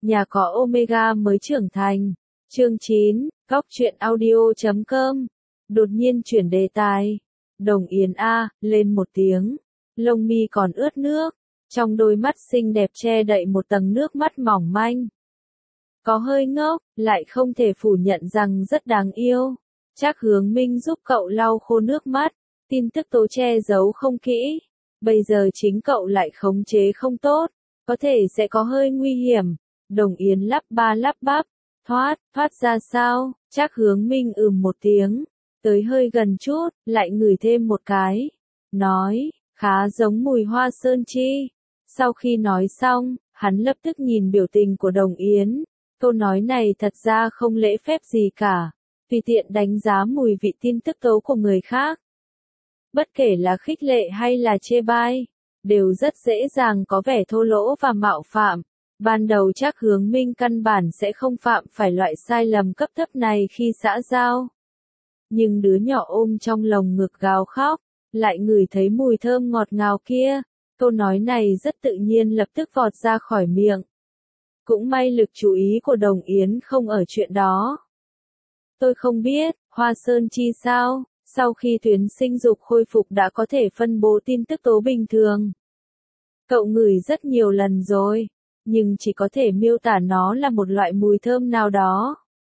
nhà có Omega mới trưởng thành. Chương 9, Góc truyện audio.com. Đột nhiên chuyển đề tài. Đồng Yến a, lên một tiếng. Lông mi còn ướt nước. Trong đôi mắt xinh đẹp che đậy một tầng nước mắt mỏng manh. Có hơi ngốc, lại không thể phủ nhận rằng rất đáng yêu. Trác Hướng Minh giúp cậu lau khô nước mắt. Tin tức tố che giấu không kỹ. Bây giờ chính cậu lại khống chế không tốt. Có thể sẽ có hơi nguy hiểm. Đồng Yến lắp ba lắp bắp. Thoát ra sao? Trác Hướng Minh một tiếng. Tới hơi gần chút, lại ngửi thêm một cái. Nói, khá giống mùi hoa sơn chi. Sau khi nói xong, hắn lập tức nhìn biểu tình của Đồng Yến. Câu nói này thật ra không lễ phép gì cả. Tùy tiện đánh giá mùi vị tin tức tố của người khác. Bất kể là khích lệ hay là chê bai, đều rất dễ dàng có vẻ thô lỗ và mạo phạm. Ban đầu Trác Hướng Minh căn bản sẽ không phạm phải loại sai lầm cấp thấp này khi xã giao. Nhưng đứa nhỏ ôm trong lồng ngực gào khóc, lại ngửi thấy mùi thơm ngọt ngào kia. Câu nói này rất tự nhiên lập tức vọt ra khỏi miệng. Cũng may lực chú ý của Đồng Yến không ở chuyện đó. Tôi không biết, hoa sơn chi sao, sau khi tuyến sinh dục khôi phục đã có thể phân bố tin tức tố bình thường. Cậu ngửi rất nhiều lần rồi, nhưng chỉ có thể miêu tả nó là một loại mùi thơm nào đó.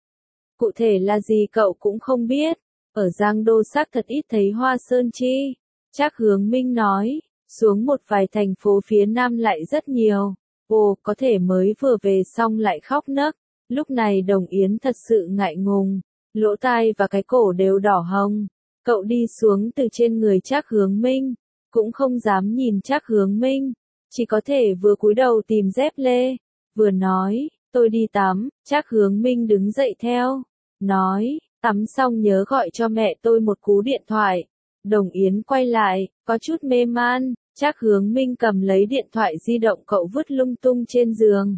Cụ thể là gì cậu cũng không biết, ở Giang Đô xác thật ít thấy hoa sơn chi. Trác Hướng Minh nói, xuống một vài thành phố phía Nam lại rất nhiều. Ồ, có thể mới vừa về xong lại khóc nấc. Lúc này Đồng Yến thật sự ngại ngùng, lỗ tai và cái cổ đều đỏ hồng. Cậu đi xuống từ trên người Trác Hướng Minh, cũng không dám nhìn Trác Hướng Minh, chỉ có thể vừa cúi đầu tìm dép lê, vừa nói, tôi đi tắm. Trác Hướng Minh đứng dậy theo, nói, tắm xong nhớ gọi cho mẹ tôi một cú điện thoại. Đồng Yến quay lại, có chút mê man. Trác Hướng Minh cầm lấy điện thoại di động cậu vứt lung tung trên giường.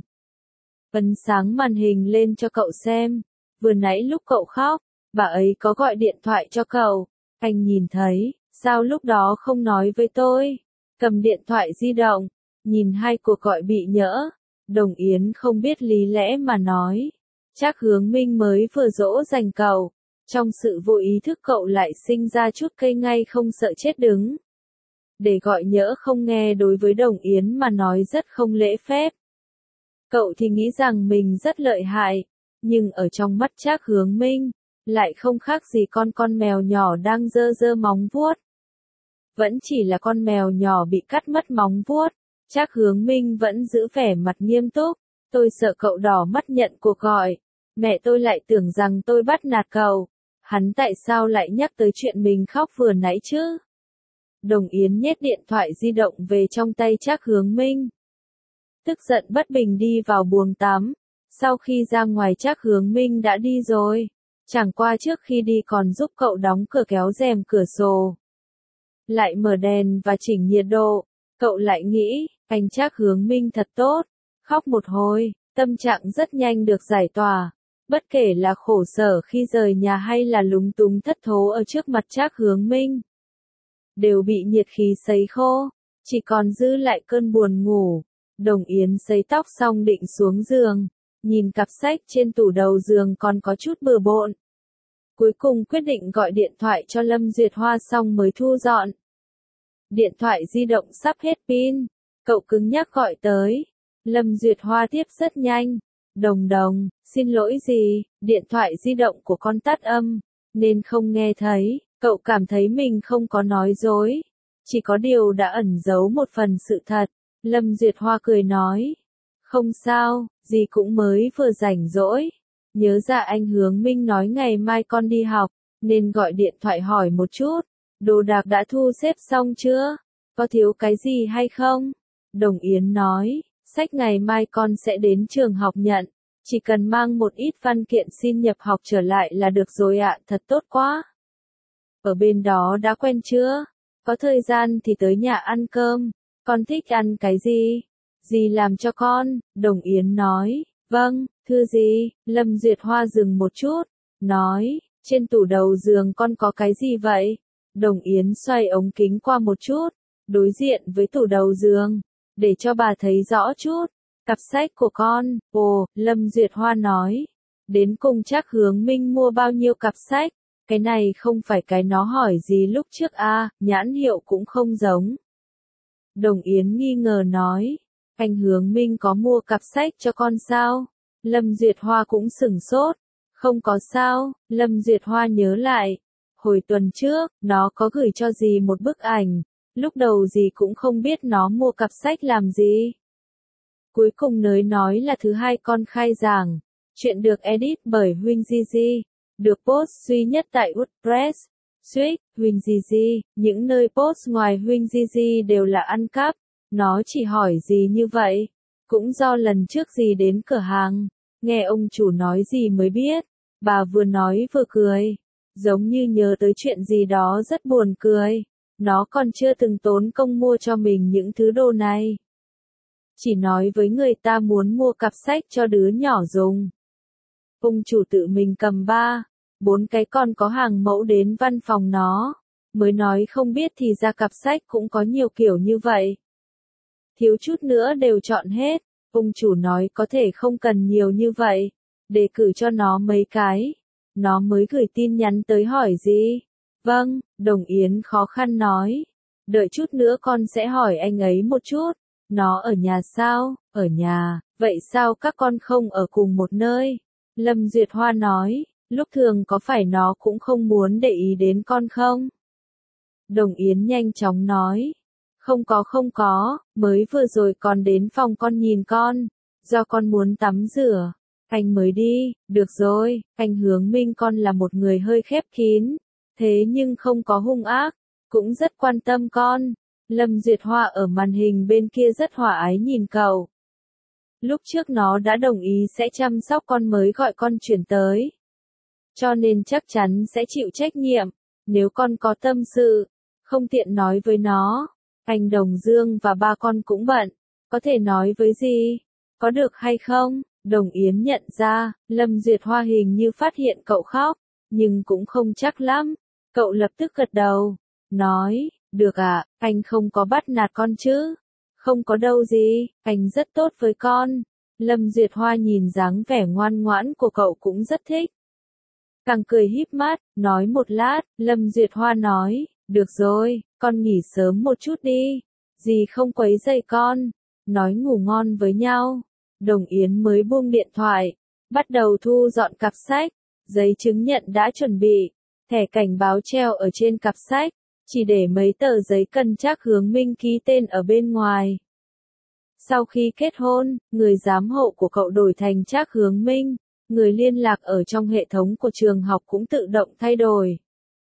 Ấn sáng màn hình lên cho cậu xem. Vừa nãy lúc cậu khóc, bà ấy có gọi điện thoại cho cậu. Anh nhìn thấy, sao lúc đó không nói với tôi? Cầm điện thoại di động, nhìn hai cuộc gọi bị nhỡ. Đồng Yến không biết lý lẽ mà nói. Trác Hướng Minh mới vừa dỗ dành cậu. Trong sự vô ý thức cậu lại sinh ra chút cây ngay không sợ chết đứng. Để gọi nhỡ không nghe đối với Đồng Yến mà nói rất không lễ phép. Cậu thì nghĩ rằng mình rất lợi hại, nhưng ở trong mắt Trác Hướng Minh, lại không khác gì con mèo nhỏ đang giơ móng vuốt. Vẫn chỉ là con mèo nhỏ bị cắt mất móng vuốt. Trác Hướng Minh vẫn giữ vẻ mặt nghiêm túc. Tôi sợ cậu đỏ mắt nhận cuộc gọi. Mẹ tôi lại tưởng rằng tôi bắt nạt cậu. Hắn tại sao lại nhắc tới chuyện mình khóc vừa nãy chứ? Đồng Yến nhét điện thoại di động về trong tay Trác Hướng Minh. Tức giận bất bình đi vào buồng tắm. Sau khi ra ngoài Trác Hướng Minh đã đi rồi. Chẳng qua trước khi đi còn giúp cậu đóng cửa kéo rèm cửa sổ. Lại mở đèn và chỉnh nhiệt độ. Cậu lại nghĩ, anh Trác Hướng Minh thật tốt. Khóc một hồi, tâm trạng rất nhanh được giải tỏa. Bất kể là khổ sở khi rời nhà hay là lúng túng thất thố ở trước mặt Trác Hướng Minh, đều bị nhiệt khí sấy khô, chỉ còn giữ lại cơn buồn ngủ. Đồng Yến sấy tóc xong định xuống giường, nhìn cặp sách trên tủ đầu giường còn có chút bừa bộn. Cuối cùng quyết định gọi điện thoại cho Lâm Duyệt Hoa xong mới thu dọn. Điện thoại di động sắp hết pin, cậu cứng nhắc gọi tới. Lâm Duyệt Hoa tiếp rất nhanh. Đồng, xin lỗi gì, điện thoại di động của con tắt âm, nên không nghe thấy. Cậu cảm thấy mình không có nói dối, chỉ có điều đã ẩn giấu một phần sự thật. Lâm Duyệt Hoa cười nói, không sao, dì cũng mới vừa rảnh rỗi. Nhớ ra anh Hướng Minh nói ngày mai con đi học, nên gọi điện thoại hỏi một chút. Đồ đạc đã thu xếp xong chưa? Có thiếu cái gì hay không? Đồng Yến nói, sách ngày mai con sẽ đến trường học nhận. Chỉ cần mang một ít văn kiện xin nhập học trở lại là được rồi ạ, thật tốt quá. Ở bên đó đã quen chưa? Có thời gian thì tới nhà ăn cơm. Con thích ăn cái gì? Dì làm cho con. Đồng Yến nói, vâng, thưa dì. Lâm Duyệt Hoa dừng một chút, nói, trên tủ đầu giường con có cái gì vậy? Đồng Yến xoay ống kính qua một chút, đối diện với tủ đầu giường, để cho bà thấy rõ chút. Cặp sách của con, ồ, Lâm Duyệt Hoa nói. Đến cùng Trác Hướng Minh mua bao nhiêu cặp sách? Cái này không phải cái nó hỏi gì lúc trước à, nhãn hiệu cũng không giống. Đồng Yến nghi ngờ nói. Anh Hướng Minh có mua cặp sách cho con sao? Lâm Duyệt Hoa cũng sửng sốt. Không có sao, Lâm Duyệt Hoa nhớ lại. Hồi tuần trước, nó có gửi cho dì một bức ảnh. Lúc đầu dì cũng không biết nó mua cặp sách làm gì. Cuối cùng nới nói là thứ hai con khai giảng. Chuyện được edit bởi Huỳnh Gigi. Được post duy nhất tại WordPress. Swig, Huỳnh Gigi, những nơi post ngoài Huỳnh Gigi đều là ăn cắp. Nó chỉ hỏi gì như vậy? Cũng do lần trước gì đến cửa hàng. Nghe ông chủ nói gì mới biết. Bà vừa nói vừa cười. Giống như nhớ tới chuyện gì đó rất buồn cười. Nó còn chưa từng tốn công mua cho mình những thứ đồ này. Chỉ nói với người ta muốn mua cặp sách cho đứa nhỏ dùng. Ông chủ tự mình cầm 4 cái con có hàng mẫu đến văn phòng nó. Mới nói không biết thì ra cặp sách cũng có nhiều kiểu như vậy. Thiếu chút nữa đều chọn hết. Ông chủ nói có thể không cần nhiều như vậy. Đề cử cho nó mấy cái. Nó mới gửi tin nhắn tới hỏi gì. Vâng, Đồng Yến khó khăn nói. Đợi chút nữa con sẽ hỏi anh ấy một chút. Nó ở nhà sao? Ở nhà. Vậy sao các con không ở cùng một nơi? Lâm Duyệt Hoa nói. Lúc thường có phải nó cũng không muốn để ý đến con không? Đồng Yến nhanh chóng nói. Không có, mới vừa rồi con đến phòng con nhìn con. Do con muốn tắm rửa. Anh mới đi, được rồi, anh Hướng Minh con là một người hơi khép kín. Thế nhưng không có hung ác. Cũng rất quan tâm con. Lâm Duyệt Hoa ở màn hình bên kia rất hòa ái nhìn cậu. Lúc trước nó đã đồng ý sẽ chăm sóc con mới gọi con chuyển tới. Cho nên chắc chắn sẽ chịu trách nhiệm. Nếu con có tâm sự, không tiện nói với nó. Anh Đồng Dương và ba con cũng bận. Có thể nói với gì? Có được hay không? Đồng Yến nhận ra, Lâm Duyệt Hoa hình như phát hiện cậu khóc. Nhưng cũng không chắc lắm. Cậu lập tức gật đầu. Nói, được ạ, anh không có bắt nạt con chứ? Không có đâu gì, anh rất tốt với con. Lâm Duyệt Hoa nhìn dáng vẻ ngoan ngoãn của cậu cũng rất thích. Càng cười híp mắt, nói một lát, Lâm Duyệt Hoa nói, được rồi, con nghỉ sớm một chút đi. Dì không quấy rầy con. Nói ngủ ngon với nhau. Đồng Yến mới buông điện thoại. Bắt đầu thu dọn cặp sách. Giấy chứng nhận đã chuẩn bị. Thẻ cảnh báo treo ở trên cặp sách. Chỉ để mấy tờ giấy cần Trác Hướng Minh ký tên ở bên ngoài. Sau khi kết hôn, người giám hộ của cậu đổi thành Trác Hướng Minh. Người liên lạc ở trong hệ thống của trường học cũng tự động thay đổi.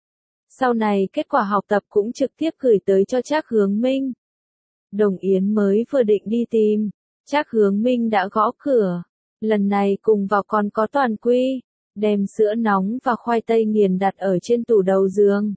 Sau này kết quả học tập cũng trực tiếp gửi tới cho Trác Hướng Minh. Đồng Yến mới vừa định đi tìm. Trác Hướng Minh đã gõ cửa. Lần này cùng vào còn có Toàn Quy. Đem sữa nóng và khoai tây nghiền đặt ở trên tủ đầu giường.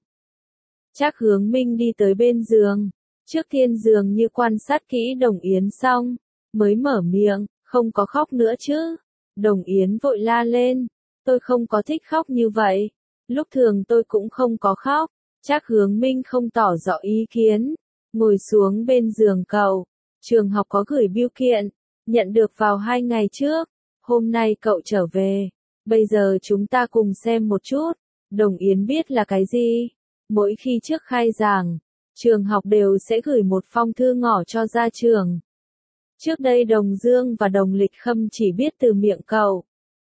Trác Hướng Minh đi tới bên giường. Trước tiên giường như quan sát kỹ Đồng Yến xong. Mới mở miệng, không có khóc nữa chứ. Đồng Yến vội la lên. Tôi không có thích khóc như vậy. Lúc thường tôi cũng không có khóc. Trác Hướng Minh không tỏ rõ ý kiến. Ngồi xuống bên giường cậu. Trường học có gửi bưu kiện. Nhận được vào 2 ngày trước. Hôm nay cậu trở về. Bây giờ chúng ta cùng xem một chút. Đồng Yến biết là cái gì? Mỗi khi trước khai giảng, trường học đều sẽ gửi một phong thư ngỏ cho ra trường. Trước đây Đồng Dương và Đồng Lịch Khâm chỉ biết từ miệng cậu.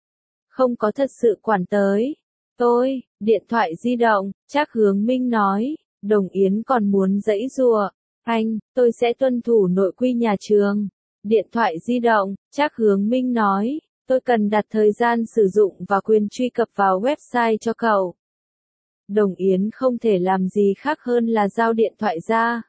Không có thật sự quản tới. Tôi, điện thoại di động, Trác Hướng Minh nói. Đồng Yến còn muốn giãy giụa. Anh, tôi sẽ tuân thủ nội quy nhà trường. Điện thoại di động, Trác Hướng Minh nói. Tôi cần đặt thời gian sử dụng và quyền truy cập vào website cho cậu. Đồng Yến không thể làm gì khác hơn là giao điện thoại ra.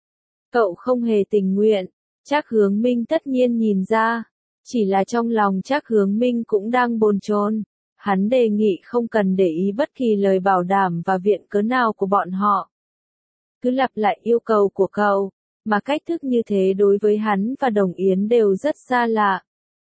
Cậu không hề tình nguyện. Trác Hướng Minh tất nhiên nhìn ra. Chỉ là trong lòng Trác Hướng Minh cũng đang bồn chồn. Hắn đề nghị không cần để ý bất kỳ lời bảo đảm và viện cớ nào của bọn họ. Cứ lặp lại yêu cầu của cậu. Mà cách thức như thế đối với hắn và Đồng Yến đều rất xa lạ.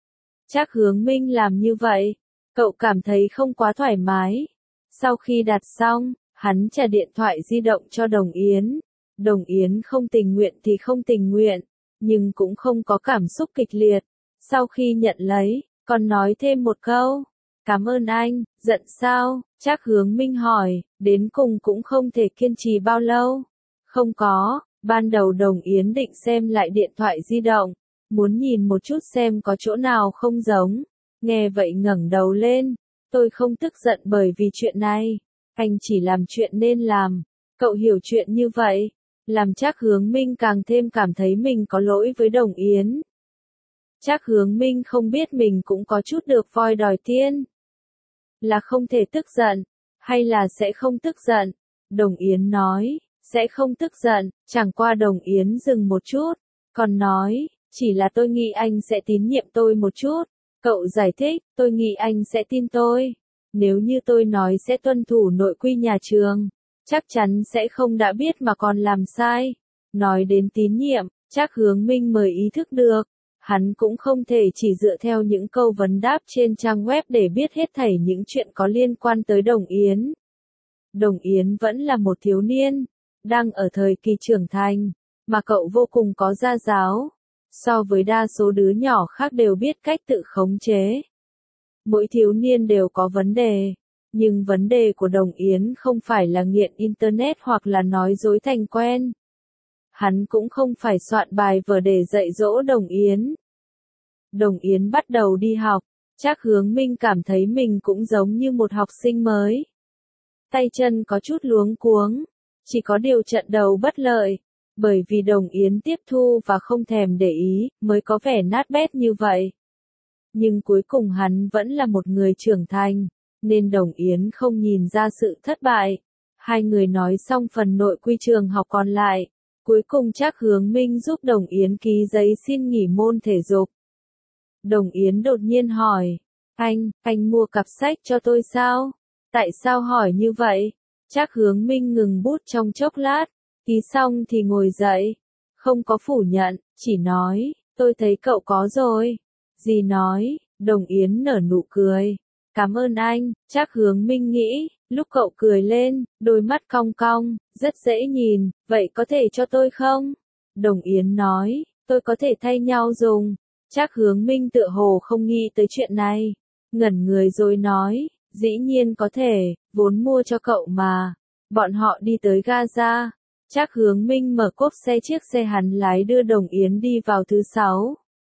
Trác Hướng Minh làm như vậy. Cậu cảm thấy không quá thoải mái. Sau khi đặt xong, hắn trả điện thoại di động cho Đồng Yến. Đồng Yến không tình nguyện thì không tình nguyện, nhưng cũng không có cảm xúc kịch liệt. Sau khi nhận lấy, còn nói thêm một câu. Cảm ơn anh, giận sao? Trác Hướng Minh hỏi, đến cùng cũng không thể kiên trì bao lâu. Không có, ban đầu Đồng Yến định xem lại điện thoại di động, muốn nhìn một chút xem có chỗ nào không giống. Nghe vậy ngẩng đầu lên, tôi không tức giận bởi vì chuyện này, anh chỉ làm chuyện nên làm. Cậu hiểu chuyện như vậy, làm Trác Hướng Minh càng thêm cảm thấy mình có lỗi với Đồng Yến. Trác Hướng Minh không biết mình cũng có chút được voi đòi tiên. Là không thể tức giận, hay là sẽ không tức giận? Đồng Yến nói, sẽ không tức giận, chẳng qua Đồng Yến dừng một chút, còn nói, chỉ là tôi nghĩ anh sẽ tín nhiệm tôi một chút. Cậu giải thích, tôi nghĩ anh sẽ tin tôi. Nếu như tôi nói sẽ tuân thủ nội quy nhà trường, chắc chắn sẽ không đã biết mà còn làm sai. Nói đến tín nhiệm, Trác Hướng Minh mới ý thức được, hắn cũng không thể chỉ dựa theo những câu vấn đáp trên trang web để biết hết thảy những chuyện có liên quan tới Đồng Yến. Đồng Yến vẫn là một thiếu niên, đang ở thời kỳ trưởng thành, mà cậu vô cùng có gia giáo. So với đa số đứa nhỏ khác đều biết cách tự khống chế. Mỗi thiếu niên đều có vấn đề, nhưng vấn đề của Đồng Yến không phải là nghiện Internet hoặc là nói dối thành quen. Hắn cũng không phải soạn bài vở để dạy dỗ Đồng Yến. Đồng Yến bắt đầu đi học, Trác Hướng Minh cảm thấy mình cũng giống như một học sinh mới. Tay chân có chút luống cuống, chỉ có điều trận đầu bất lợi, bởi vì Đồng Yến tiếp thu và không thèm để ý, mới có vẻ nát bét như vậy. Nhưng cuối cùng hắn vẫn là một người trưởng thành, nên Đồng Yến không nhìn ra sự thất bại. Hai người nói xong phần nội quy trường học còn lại. Cuối cùng Trác Hướng Minh giúp Đồng Yến ký giấy xin nghỉ môn thể dục. Đồng Yến đột nhiên hỏi, anh mua cặp sách cho tôi sao? Tại sao hỏi như vậy? Trác Hướng Minh ngừng bút trong chốc lát, ký xong thì ngồi dậy. Không có phủ nhận, chỉ nói, tôi thấy cậu có rồi. Dì nói, Đồng Yến nở nụ cười. Cảm ơn anh, Trác Hướng Minh nghĩ, lúc cậu cười lên, đôi mắt cong cong, rất dễ nhìn, vậy có thể cho tôi không? Đồng Yến nói, tôi có thể thay nhau dùng. Trác Hướng Minh tựa hồ không nghĩ tới chuyện này, ngẩn người rồi nói, dĩ nhiên có thể, vốn mua cho cậu mà. Bọn họ đi tới Gaza. Trác Hướng Minh mở cốp xe chiếc xe hắn lái đưa Đồng Yến đi vào thứ 6.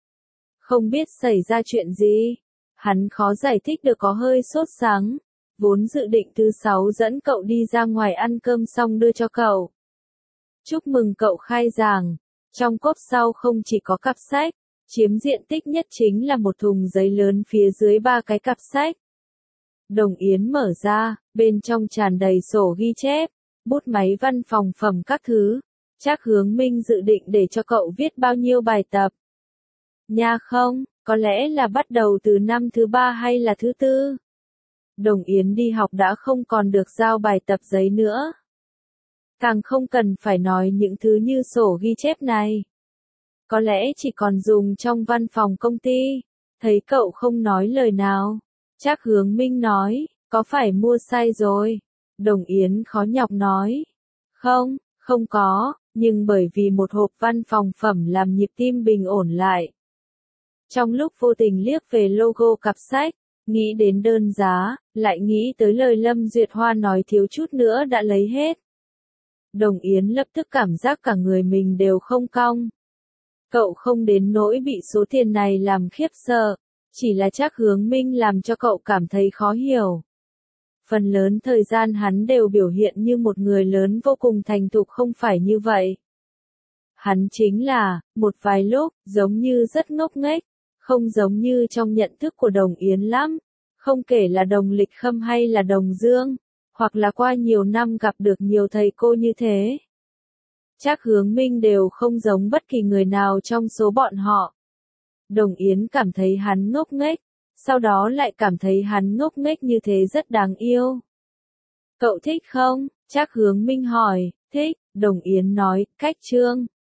Không biết xảy ra chuyện gì, hắn khó giải thích được, có hơi sốt sắng. Vốn dự định thứ 6 dẫn cậu đi ra ngoài ăn cơm xong đưa cho cậu. Chúc mừng cậu khai giảng. Trong cốp sau không chỉ có cặp sách, chiếm diện tích nhất chính là một thùng giấy lớn phía dưới 3 cái cặp sách. Đồng Yến mở ra, bên trong tràn đầy sổ ghi chép, bút máy văn phòng phẩm các thứ. Trác Hướng Minh dự định để cho cậu viết bao nhiêu bài tập. Nha không, có lẽ là bắt đầu từ năm thứ 3 hay là thứ 4. Đồng Yến đi học đã không còn được giao bài tập giấy nữa. Càng không cần phải nói những thứ như sổ ghi chép này. Có lẽ chỉ còn dùng trong văn phòng công ty. Thấy cậu không nói lời nào, Trác Hướng Minh nói, có phải mua sai rồi? Đồng Yến khó nhọc nói, không có, nhưng bởi vì một hộp văn phòng phẩm làm nhịp tim bình ổn lại. Trong lúc vô tình liếc về logo cặp sách, nghĩ đến đơn giá, lại nghĩ tới lời Lâm Duyệt Hoa nói thiếu chút nữa đã lấy hết. Đồng Yến lập tức cảm giác cả người mình đều không cong. Cậu không đến nỗi bị số tiền này làm khiếp sợ, chỉ là Trác Hướng Minh làm cho cậu cảm thấy khó hiểu. Phần lớn thời gian hắn đều biểu hiện như một người lớn vô cùng thành thục, không phải như vậy. Hắn chính là, một vài lúc, giống như rất ngốc nghếch, không giống như trong nhận thức của Đồng Yến lắm. Không kể là Đồng Lịch Khâm hay là Đồng Dương, hoặc là qua nhiều năm gặp được nhiều thầy cô như thế. Trác Hướng Minh đều không giống bất kỳ người nào trong số bọn họ. Đồng Yến cảm thấy hắn ngốc nghếch, sau đó lại cảm thấy hắn ngốc nghếch như thế rất đáng yêu. Cậu thích không? Trác Hướng Minh hỏi. Thích, Đồng Yến nói, cách chương.